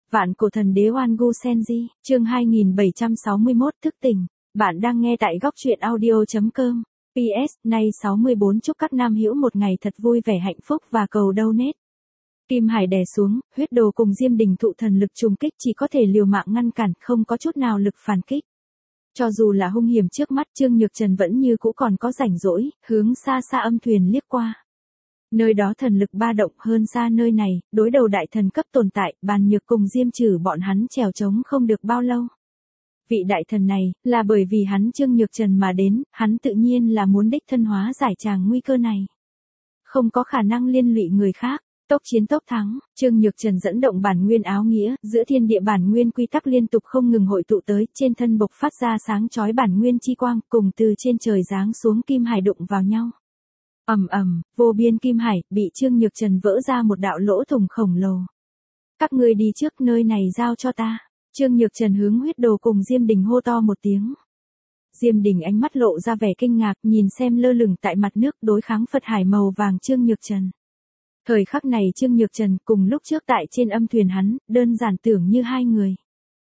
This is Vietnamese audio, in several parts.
Vạn cổ thần đế Oan Gu Senji, chương 2761 thức tỉnh. Bạn đang nghe tại góc truyện audio.com. PS, nay 64 chúc các nam hữu một ngày thật vui vẻ hạnh phúc và cầu donate. Kim Hải đè xuống, huyết đồ cùng Diêm Đình thụ thần lực trùng kích chỉ có thể liều mạng ngăn cản, không có chút nào lực phản kích. Cho dù là hung hiểm trước mắt, Trương Nhược Trần vẫn như cũ còn có rảnh rỗi, hướng xa xa âm thuyền liếc qua. Nơi đó thần lực ba động hơn xa nơi này, đối đầu đại thần cấp tồn tại, Bàn Nhược cùng Diêm Trử bọn hắn trèo trống không được bao lâu. Vị đại thần này, là bởi vì hắn Trương Nhược Trần mà đến, hắn tự nhiên là muốn đích thân hóa giải tràng nguy cơ này. Không có khả năng liên lụy người khác, tốc chiến tốc thắng, Trương Nhược Trần dẫn động bản nguyên áo nghĩa, giữa thiên địa bản nguyên quy tắc liên tục không ngừng hội tụ tới, trên thân bộc phát ra sáng chói bản nguyên chi quang, cùng từ trên trời giáng xuống Kim Hải đụng vào nhau. Ầm ầm, vô biên Kim Hải bị Trương Nhược Trần vỡ ra một đạo lỗ thủng khổng lồ. Các ngươi đi trước, nơi này giao cho ta. Trương Nhược Trần hướng huyết đồ cùng Diêm Đình hô to một tiếng. Diêm Đình ánh mắt lộ ra vẻ kinh ngạc, nhìn xem lơ lửng tại mặt nước đối kháng Phật hải màu vàng Trương Nhược Trần. Thời khắc này Trương Nhược Trần cùng lúc trước tại trên âm thuyền hắn, đơn giản tưởng như hai người.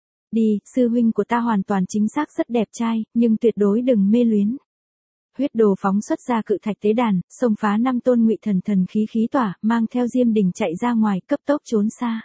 Đi, sư huynh của ta hoàn toàn chính xác rất đẹp trai, nhưng tuyệt đối đừng mê luyến. Huyết đồ phóng xuất ra cự thạch tế đàn, xông phá 5 tôn ngụy thần thần khí tỏa, mang theo Diêm Đình chạy ra ngoài, cấp tốc trốn xa.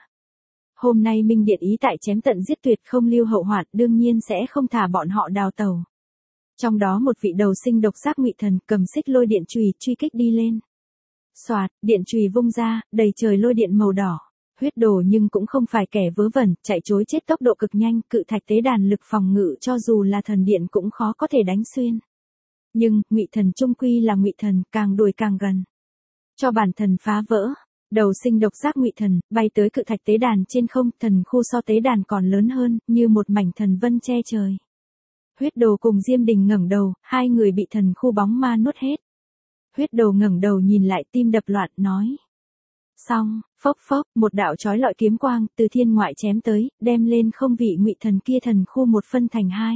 Hôm nay Minh Điện ý tại chém tận giết tuyệt không lưu hậu hoạn, đương nhiên sẽ không thả bọn họ đào tẩu. Trong đó một vị đầu sinh độc giác ngụy thần cầm xích lôi điện chùy truy kích đi lên. Soạt, điện chùy vung ra, đầy trời lôi điện màu đỏ. Huyết đồ nhưng cũng không phải kẻ vớ vẩn, chạy trối chết tốc độ cực nhanh, cự thạch tế đàn lực phòng ngự cho dù là thần điện cũng khó có thể đánh xuyên. Nhưng, ngụy thần trung quy là ngụy thần, càng đuổi càng gần. Cho bản thần phá vỡ, đầu sinh độc giác ngụy thần, bay tới cự thạch tế đàn trên không, thần khu so tế đàn còn lớn hơn, như một mảnh thần vân che trời. Huyết đồ cùng Diêm Đình ngẩng đầu, hai người bị thần khu bóng ma nuốt hết. Huyết đồ ngẩng đầu nhìn lại tim đập loạn, nói. Xong, phốc phốc, một đạo chói lọi kiếm quang, từ thiên ngoại chém tới, đem lên không vị ngụy thần kia thần khu một phân thành hai.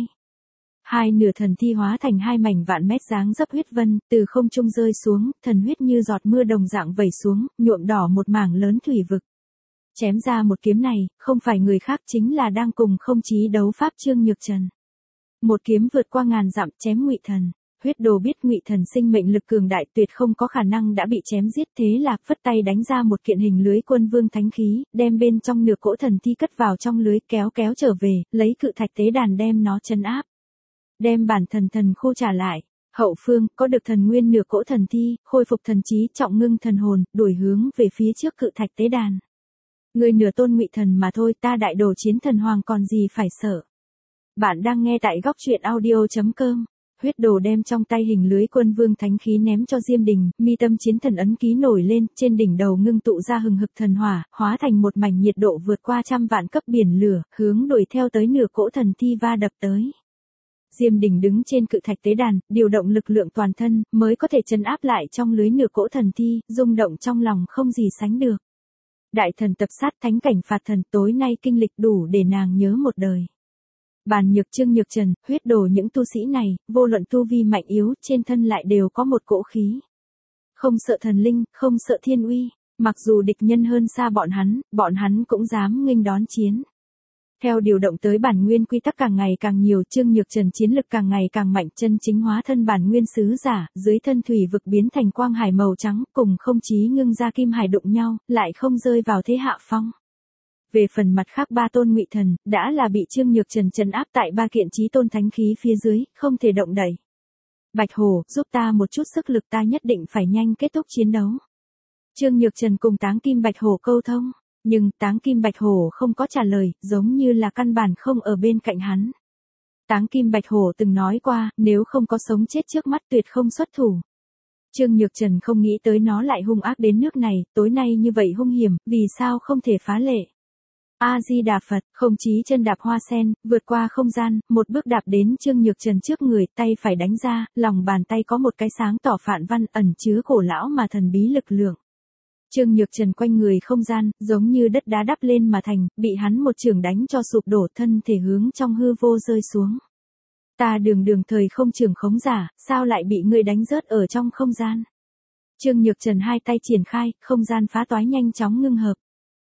Hai nửa thần thi hóa thành hai mảnh vạn mét dáng dấp huyết vân, từ không trung rơi xuống, thần huyết như giọt mưa đồng dạng vẩy xuống, nhuộm đỏ một mảng lớn thủy vực. Chém ra một kiếm này, không phải người khác chính là đang cùng không chí đấu pháp Trương Nhược Trần. Một kiếm vượt qua ngàn dặm chém ngụy thần. Huyết đồ biết ngụy thần sinh mệnh lực cường đại tuyệt không có khả năng đã bị chém giết, thế là phất tay đánh ra một kiện hình lưới quân vương thánh khí, đem bên trong nửa cỗ thần thi cất vào trong lưới, kéo trở về, lấy cự thạch tế đàn đem nó trấn áp. Đem bản thần khu trả lại. Hậu phương, có được thần nguyên nửa cỗ thần thi, khôi phục thần trí, trọng ngưng thần hồn, đuổi hướng về phía trước cự thạch tế đàn. Người nửa tôn ngụy thần mà thôi, ta đại đồ chiến thần hoàng còn gì phải sợ. Bạn đang nghe tại góc truyện audio.com. Huyết đồ đem trong tay hình lưới quân vương thánh khí ném cho Diêm Đình, mi tâm chiến thần ấn ký nổi lên, trên đỉnh đầu ngưng tụ ra hừng hực thần hỏa, hóa thành một mảnh nhiệt độ vượt qua 100 vạn cấp biển lửa, hướng đuổi theo tới nửa cỗ thần thi va đập tới. Diêm Đình đứng trên cự thạch tế đàn, điều động lực lượng toàn thân, mới có thể trấn áp lại trong lưới nửa cỗ thần thi, rung động trong lòng không gì sánh được. Đại thần tập sát thánh cảnh phạt thần, tối nay kinh lịch đủ để nàng nhớ một đời. Bàn Nhược Trương Nhược Trần, huyết đồ những tu sĩ này, vô luận tu vi mạnh yếu, trên thân lại đều có một cỗ khí. Không sợ thần linh, không sợ thiên uy, mặc dù địch nhân hơn xa bọn hắn cũng dám nghênh đón chiến. Theo điều động tới bản nguyên quy tắc càng ngày càng nhiều, Trương Nhược Trần chiến lực càng ngày càng mạnh, chân chính hóa thân bản nguyên sứ giả, dưới thân thủy vực biến thành quang hải màu trắng, cùng không chí ngưng ra kim hải đụng nhau, lại không rơi vào thế hạ phong. Về phần mặt khác ba tôn ngụy thần, đã là bị Trương Nhược Trần trấn áp tại ba kiện chí tôn thánh khí phía dưới, không thể động đẩy. Bạch Hổ, giúp ta một chút sức lực, ta nhất định phải nhanh kết thúc chiến đấu. Trương Nhược Trần cùng Táng Kim Bạch Hổ câu thông, nhưng Táng Kim Bạch Hổ không có trả lời, giống như là căn bản không ở bên cạnh hắn. Táng Kim Bạch Hổ từng nói qua, nếu không có sống chết trước mắt tuyệt không xuất thủ. Trương Nhược Trần không nghĩ tới nó lại hung ác đến nước này, tối nay như vậy hung hiểm, vì sao không thể phá lệ. A-di-đà Phật, không chí chân đạp hoa sen, vượt qua không gian, một bước đạp đến Trương Nhược Trần trước người, tay phải đánh ra, lòng bàn tay có một cái sáng tỏ phạn văn ẩn chứa cổ lão mà thần bí lực lượng. Trương Nhược Trần quanh người không gian, giống như đất đá đắp lên mà thành, bị hắn một chưởng đánh cho sụp đổ, thân thể hướng trong hư vô rơi xuống. Ta đường thời không trường khống giả, sao lại bị ngươi đánh rớt ở trong không gian? Trương Nhược Trần hai tay triển khai, không gian phá toái nhanh chóng ngưng hợp.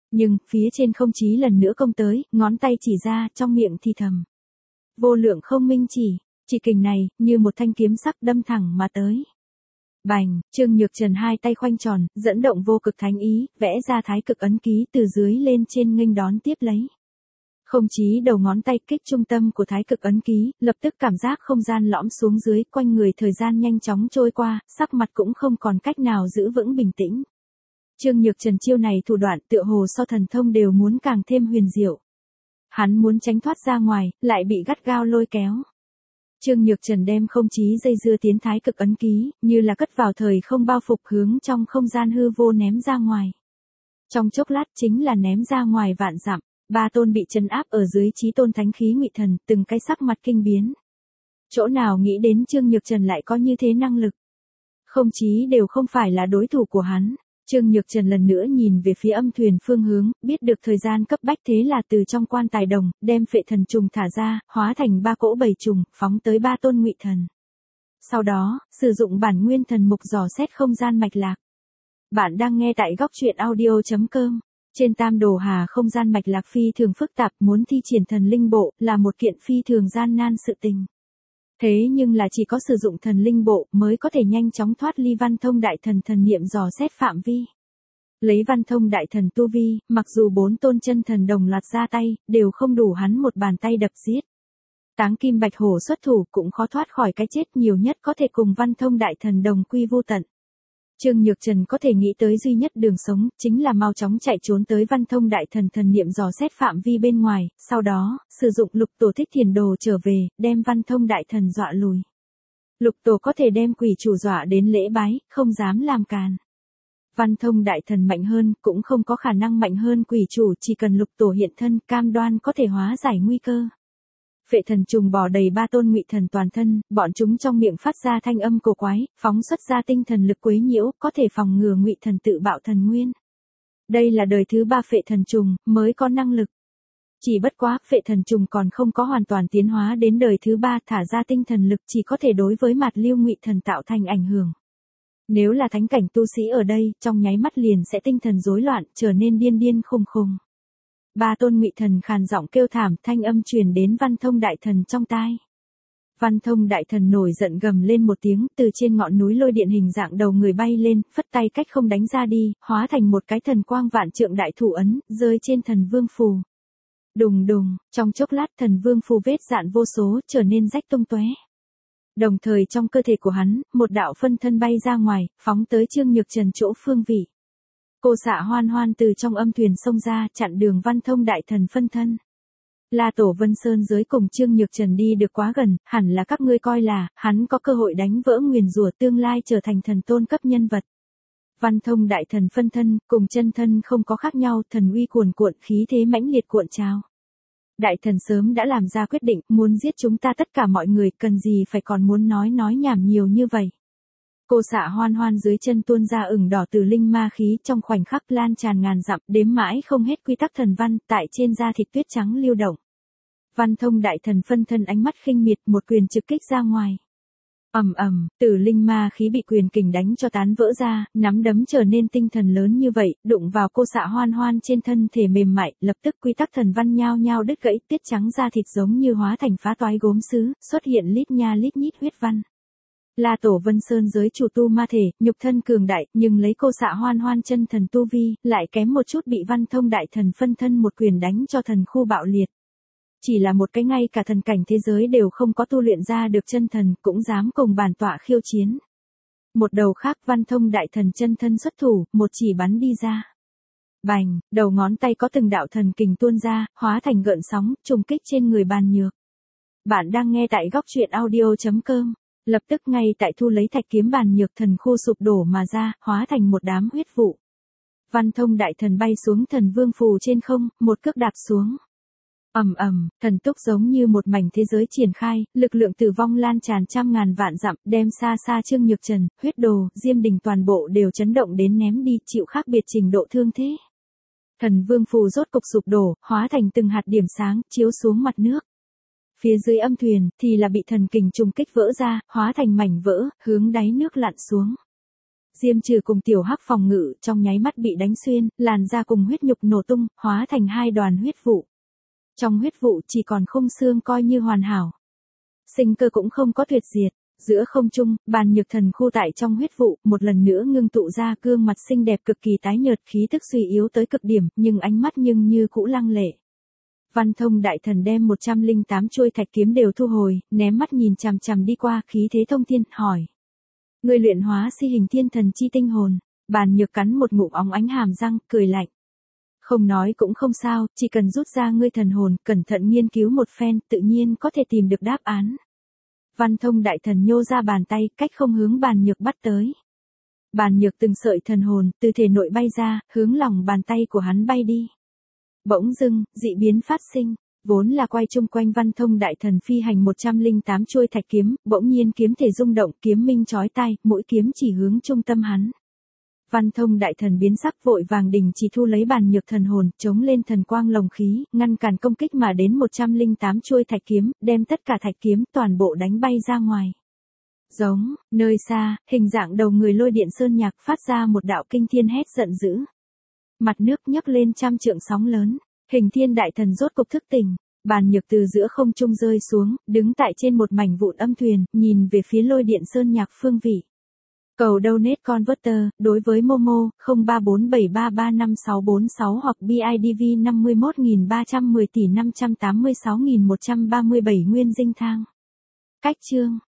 Nhưng, phía trên không chí lần nữa công tới, ngón tay chỉ ra, trong miệng thì thầm. Vô lượng không minh chỉ kình này, như một thanh kiếm sắc đâm thẳng mà tới. Bành, Trương Nhược Trần hai tay khoanh tròn, dẫn động vô cực thánh ý, vẽ ra thái cực ấn ký từ dưới lên trên nghênh đón tiếp lấy. Không chí đầu ngón tay kích trung tâm của thái cực ấn ký, lập tức cảm giác không gian lõm xuống dưới, quanh người thời gian nhanh chóng trôi qua, sắc mặt cũng không còn cách nào giữ vững bình tĩnh. Trương Nhược Trần chiêu này thủ đoạn tựa hồ so thần thông đều muốn càng thêm huyền diệu. Hắn muốn tránh thoát ra ngoài, lại bị gắt gao lôi kéo. Trương Nhược Trần đem không chí dây dưa tiến thái cực ấn ký, như là cất vào thời không bao phục hướng trong không gian hư vô ném ra ngoài. Trong chốc lát chính là ném ra ngoài vạn dặm, ba tôn bị trấn áp ở dưới chí tôn thánh khí Ngụy Thần, từng cái sắc mặt kinh biến. Chỗ nào nghĩ đến Trương Nhược Trần lại có như thế năng lực. Không chí đều không phải là đối thủ của hắn. Trương Nhược Trần lần nữa nhìn về phía âm thuyền phương hướng, biết được thời gian cấp bách thế là từ trong quan tài đồng, đem phệ thần trùng thả ra, hóa thành ba cỗ bầy trùng, phóng tới ba tôn Ngụy Thần. Sau đó, sử dụng bản nguyên thần mục dò xét không gian mạch lạc. Bạn đang nghe tại góc truyện audio.com. Trên Tam Đồ Hà không gian mạch lạc phi thường phức tạp, muốn thi triển thần linh bộ, là một kiện phi thường gian nan sự tình. Thế nhưng là chỉ có sử dụng thần linh bộ mới có thể nhanh chóng thoát ly Văn Thông Đại Thần thần niệm dò xét phạm vi. Lấy Văn Thông Đại Thần tu vi, mặc dù 4 tôn chân thần đồng loạt ra tay, đều không đủ hắn một bàn tay đập giết. Táng Kim Bạch Hổ xuất thủ cũng khó thoát khỏi cái chết, nhiều nhất có thể cùng Văn Thông Đại Thần đồng quy vô tận. Trương Nhược Trần có thể nghĩ tới duy nhất đường sống, chính là mau chóng chạy trốn tới Văn Thông Đại Thần thần niệm dò xét phạm vi bên ngoài, sau đó, sử dụng Lục Tổ Thích Thiền Đồ trở về, đem Văn Thông Đại Thần dọa lùi. Lục Tổ có thể đem quỷ chủ dọa đến lễ bái, không dám làm càn. Văn Thông Đại Thần mạnh hơn, cũng không có khả năng mạnh hơn quỷ chủ, chỉ cần Lục Tổ hiện thân, cam đoan có thể hóa giải nguy cơ. Phệ thần trùng bò đầy ba tôn Ngụy Thần toàn thân, bọn chúng trong miệng phát ra thanh âm cổ quái, phóng xuất ra tinh thần lực quấy nhiễu, có thể phòng ngừa Ngụy Thần tự bạo thần nguyên. Đây là đời thứ 3 phệ thần trùng, mới có năng lực. Chỉ bất quá, phệ thần trùng còn không có hoàn toàn tiến hóa đến đời thứ 3, thả ra tinh thần lực chỉ có thể đối với Mạt Lưu Ngụy Thần tạo thành ảnh hưởng. Nếu là thánh cảnh tu sĩ ở đây, trong nháy mắt liền sẽ tinh thần rối loạn, trở nên điên điên khùng khùng. Ba tôn Ngụy Thần khàn giọng kêu thảm, thanh âm truyền đến Văn Thông Đại Thần trong tai. Văn Thông Đại Thần nổi giận gầm lên một tiếng, từ trên ngọn núi lôi điện hình dạng đầu người bay lên, phất tay cách không đánh ra đi, hóa thành một cái thần quang vạn trượng đại thủ ấn, rơi trên thần vương phù. Đùng đùng, trong chốc lát thần vương phù vết dạn vô số, trở nên rách tung tóe. Đồng thời trong cơ thể của hắn, một đạo phân thân bay ra ngoài, phóng tới Trương Nhược Trần chỗ phương vị. Cô xạ hoan hoan từ trong âm thuyền xông ra, chặn đường Văn Thông Đại Thần phân thân. La Tổ Vân Sơn giới cùng Trương Nhược Trần đi được quá gần, hẳn là các ngươi coi là, hắn có cơ hội đánh vỡ nguyền rủa tương lai trở thành thần tôn cấp nhân vật. Văn Thông Đại Thần phân thân, cùng chân thân không có khác nhau, thần uy cuồn cuộn, khí thế mãnh liệt cuộn trào. Đại Thần sớm đã làm ra quyết định, muốn giết chúng ta tất cả mọi người, cần gì phải còn muốn nói nhảm nhiều như vậy. Cô xạ hoan hoan dưới chân tuôn ra ửng đỏ từ linh ma khí, trong khoảnh khắc lan tràn ngàn dặm, đếm mãi không hết quy tắc thần văn, tại trên da thịt tuyết trắng lưu động. Văn Thông Đại Thần phân thân ánh mắt khinh miệt, một quyền trực kích ra ngoài. Ầm ầm, tử linh ma khí bị quyền kình đánh cho tán vỡ ra, nắm đấm trở nên tinh thần lớn như vậy, đụng vào cô xạ hoan hoan trên thân thể mềm mại, lập tức quy tắc thần văn nhao nhao đứt gãy, tiết trắng da thịt giống như hóa thành phá toái gốm sứ, xuất hiện lít nha lít nhít huyết văn. La Tổ Vân Sơn giới chủ tu ma thể, nhục thân cường đại, nhưng lấy cô xạ hoan hoan chân thần tu vi, lại kém một chút bị Văn Thông Đại Thần phân thân một quyền đánh cho thần khu bạo liệt. Chỉ là một cái ngay cả thần cảnh thế giới đều không có tu luyện ra được chân thần, cũng dám cùng bản tọa khiêu chiến. Một đầu khác Văn Thông Đại Thần chân thân xuất thủ, một chỉ bắn đi ra. Bành, đầu ngón tay có từng đạo thần kình tuôn ra, hóa thành gợn sóng, trùng kích trên người Bàn Nhược. Bạn đang nghe tại góc truyện audio.com. Lập tức ngay tại thu lấy thạch kiếm Bàn Nhược thần khu sụp đổ mà ra, hóa thành một đám huyết vụ. Văn Thông Đại Thần bay xuống thần vương phù trên không, một cước đạp xuống. Ầm ầm, thần túc giống như một mảnh thế giới triển khai, lực lượng tử vong lan tràn trăm ngàn vạn dặm, đem xa xa Trương Nhược Trần, Huyết Đồ, Diêm Đình toàn bộ đều chấn động đến ném đi, chịu khác biệt trình độ thương thế. Thần vương phù rốt cục sụp đổ, hóa thành từng hạt điểm sáng, chiếu xuống mặt nước. Phía dưới âm thuyền, thì là bị thần kình trùng kích vỡ ra, hóa thành mảnh vỡ, hướng đáy nước lặn xuống. Diêm Trừ cùng Tiểu Hắc phòng ngự trong nháy mắt bị đánh xuyên, làn da cùng huyết nhục nổ tung, hóa thành hai đoàn huyết vụ. Trong huyết vụ chỉ còn khung xương coi như hoàn hảo. Sinh cơ cũng không có tuyệt diệt. Giữa không trung, Bàn Nhược Thần khu tại trong huyết vụ, một lần nữa ngưng tụ ra gương mặt xinh đẹp cực kỳ tái nhợt, khí tức suy yếu tới cực điểm, nhưng ánh mắt nhưng như cũ lăng lệ. Văn Thông Đại Thần đem 108 chuôi thạch kiếm đều thu hồi, ném mắt nhìn chằm chằm đi qua, khí thế thông thiên, hỏi. Ngươi luyện hóa Si Hình Thiên Thần chi tinh hồn. Bàn Nhược cắn một ngụm óng ánh hàm răng, cười lạnh. Không nói cũng không sao, chỉ cần rút ra ngươi thần hồn, cẩn thận nghiên cứu một phen, tự nhiên có thể tìm được đáp án. Văn Thông Đại Thần nhô ra bàn tay, cách không hướng Bàn Nhược bắt tới. Bàn Nhược từng sợi thần hồn, từ thể nội bay ra, hướng lòng bàn tay của hắn bay đi. Bỗng dưng, dị biến phát sinh, vốn là quay chung quanh Văn Thông Đại Thần phi hành 108 chuôi thạch kiếm, bỗng nhiên kiếm thể rung động, kiếm minh chói tai, mỗi kiếm chỉ hướng trung tâm hắn. Văn Thông Đại Thần biến sắc, vội vàng đình chỉ thu lấy Bàn Nhược thần hồn, chống lên thần quang lồng khí, ngăn cản công kích mà đến 108 chuôi thạch kiếm, đem tất cả thạch kiếm toàn bộ đánh bay ra ngoài. Giống, nơi xa, hình dạng đầu người lôi điện sơn nhạc phát ra một đạo kinh thiên hét giận dữ. Mặt nước nhấc lên trăm trượng sóng lớn, Hình Thiên Đại Thần rốt cục thức tỉnh, Bàn Nhược từ giữa không trung rơi xuống, đứng tại trên một mảnh vụn âm thuyền, nhìn về phía lôi điện sơn nhạc phương vị. Cầu donate converter, đối với Momo, 0347335646 hoặc BIDV 51310 tỷ 586.137 nguyên dinh thang. Cách chương